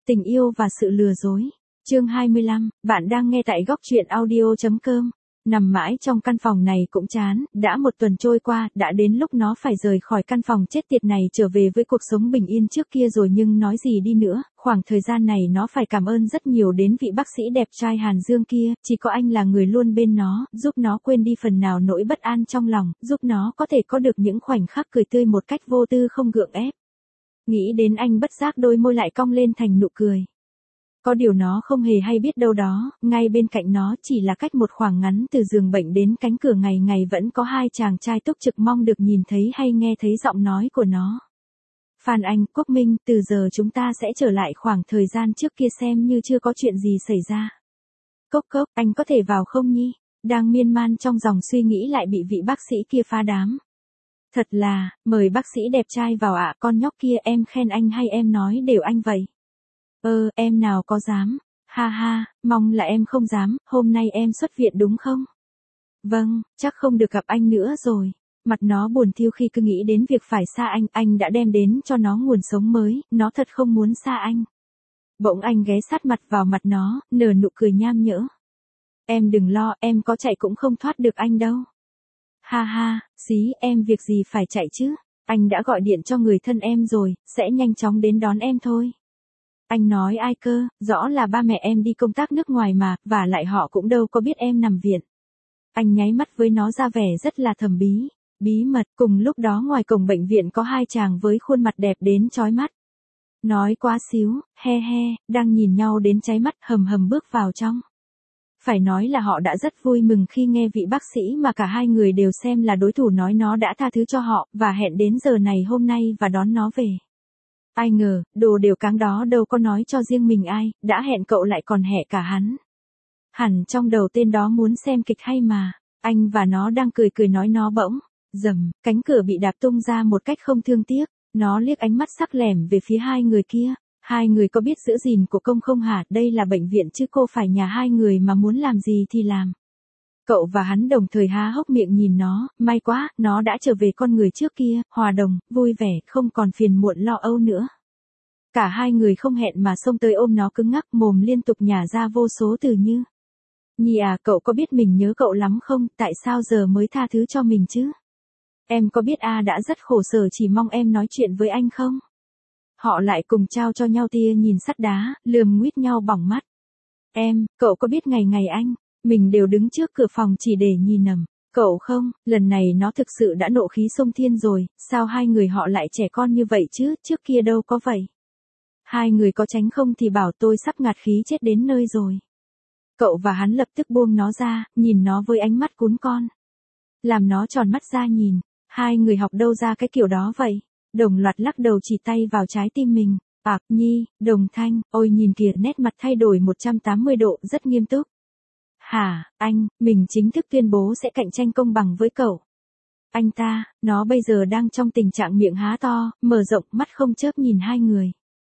Tình yêu và sự lừa dối. Chương 25, bạn đang nghe tại góc truyện audio.com. Nằm mãi trong căn phòng này cũng chán, đã một tuần trôi qua, đã đến lúc nó phải rời khỏi căn phòng chết tiệt này trở về với cuộc sống bình yên trước kia rồi, nhưng nói gì đi nữa, khoảng thời gian này nó phải cảm ơn rất nhiều đến vị bác sĩ đẹp trai Hàn Dương kia, chỉ có anh là người luôn bên nó, giúp nó quên đi phần nào nỗi bất an trong lòng, giúp nó có thể có được những khoảnh khắc cười tươi một cách vô tư không gượng ép. Nghĩ đến anh bất giác đôi môi lại cong lên thành nụ cười. Có điều nó không hề hay biết đâu đó, ngay bên cạnh nó chỉ là cách một khoảng ngắn từ giường bệnh đến cánh cửa ngày ngày vẫn có hai chàng trai túc trực mong được nhìn thấy hay nghe thấy giọng nói của nó. Phan Anh, Quốc Minh, từ giờ chúng ta sẽ trở lại khoảng thời gian trước kia xem như chưa có chuyện gì xảy ra. Cốc cốc, anh có thể vào không nhi? Đang miên man trong dòng suy nghĩ lại bị vị bác sĩ kia phá đám. Thật là, mời bác sĩ đẹp trai vào ạ, con nhóc kia em khen anh hay em nói đều anh vậy? Em nào có dám, ha ha, mong là em không dám, hôm nay em xuất viện đúng không? Vâng, chắc không được gặp anh nữa rồi. Mặt nó buồn thiu khi cứ nghĩ đến việc phải xa anh đã đem đến cho nó nguồn sống mới, nó thật không muốn xa anh. Bỗng anh ghé sát mặt vào mặt nó, nở nụ cười nham nhở. Em đừng lo, em có chạy cũng không thoát được anh đâu. Ha ha, xí, em việc gì phải chạy chứ, anh đã gọi điện cho người thân em rồi, sẽ nhanh chóng đến đón em thôi. Anh nói ai cơ, rõ là ba mẹ em đi công tác nước ngoài mà, và lại họ cũng đâu có biết em nằm viện. Anh nháy mắt với nó ra vẻ rất là thầm bí mật. Cùng lúc đó ngoài cổng bệnh viện có hai chàng với khuôn mặt đẹp đến chói mắt. Nói quá xíu, he, đang nhìn nhau đến cháy mắt hầm bước vào trong. Phải nói là họ đã rất vui mừng khi nghe vị bác sĩ mà cả hai người đều xem là đối thủ nói nó đã tha thứ cho họ, và hẹn đến giờ này hôm nay và đón nó về. Ai ngờ, đồ đều cáng đó đâu có nói cho riêng mình ai, đã hẹn cậu lại còn hẹ cả hắn. Hẳn trong đầu tên đó muốn xem kịch hay mà, anh và nó đang cười nói nó bỗng, rầm, cánh cửa bị đạp tung ra một cách không thương tiếc, nó liếc ánh mắt sắc lẻm về phía hai người kia. Hai người có biết giữ gìn của công không hả, đây là bệnh viện chứ cô phải nhà hai người mà muốn làm gì thì làm. Cậu và hắn đồng thời há hốc miệng nhìn nó, may quá, nó đã trở về con người trước kia, hòa đồng, vui vẻ, không còn phiền muộn lo âu nữa. Cả hai người không hẹn mà xông tới ôm nó cứng ngắc, mồm liên tục nhả ra vô số từ như. Nhi à, cậu có biết mình nhớ cậu lắm không, tại sao giờ mới tha thứ cho mình chứ? Em có biết đã rất khổ sở chỉ mong em nói chuyện với anh không? Họ lại cùng trao cho nhau tia nhìn sắt đá, lườm nguýt nhau bỏng mắt. Cậu có biết ngày mình đều đứng trước cửa phòng chỉ để nhìn nằm. Cậu không, lần này nó thực sự đã nộ khí xông thiên rồi, sao hai người họ lại trẻ con như vậy chứ, trước kia đâu có vậy. Hai người có tránh không thì bảo tôi sắp ngạt khí chết đến nơi rồi. Cậu và hắn lập tức buông nó ra, nhìn nó với ánh mắt cún con. Làm nó tròn mắt ra nhìn, hai người học đâu ra cái kiểu đó vậy. Đồng loạt lắc đầu chỉ tay vào trái tim mình. Nhi, Đồng Thanh, ôi nhìn kìa, nét mặt thay đổi 180 độ, rất nghiêm túc. Hả, anh, mình chính thức tuyên bố sẽ cạnh tranh công bằng với cậu. Anh ta, nó bây giờ đang trong tình trạng miệng há to, mở rộng, mắt không chớp nhìn hai người.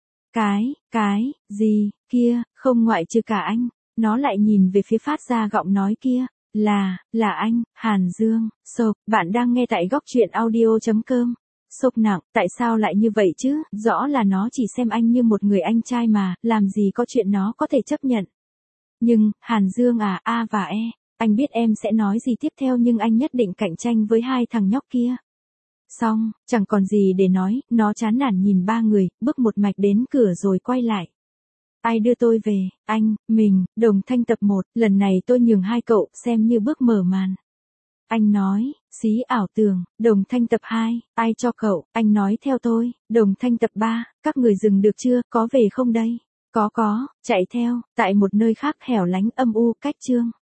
Cái, gì, kia, không ngoại trừ cả anh, nó lại nhìn về phía phát ra giọng nói kia, là anh, Hàn Dương, bạn đang nghe tại góc truyện audio.com. Sốc nặng, tại sao lại như vậy chứ, rõ là nó chỉ xem anh như một người anh trai mà, làm gì có chuyện nó có thể chấp nhận. Nhưng, Hàn Dương à, A và E, anh biết em sẽ nói gì tiếp theo nhưng anh nhất định cạnh tranh với hai thằng nhóc kia. Xong, chẳng còn gì để nói, nó chán nản nhìn ba người, bước một mạch đến cửa rồi quay lại. Ai đưa tôi về, mình, Đồng Thanh tập 1, lần này tôi nhường hai cậu, xem như bước mở màn. Anh nói, xí ảo tưởng, Đồng Thanh tập 2, ai cho cậu, anh nói theo tôi, Đồng Thanh tập 3, các người dừng được chưa, có về không đây? Có, chạy theo, tại một nơi khác hẻo lánh âm u, cách chương.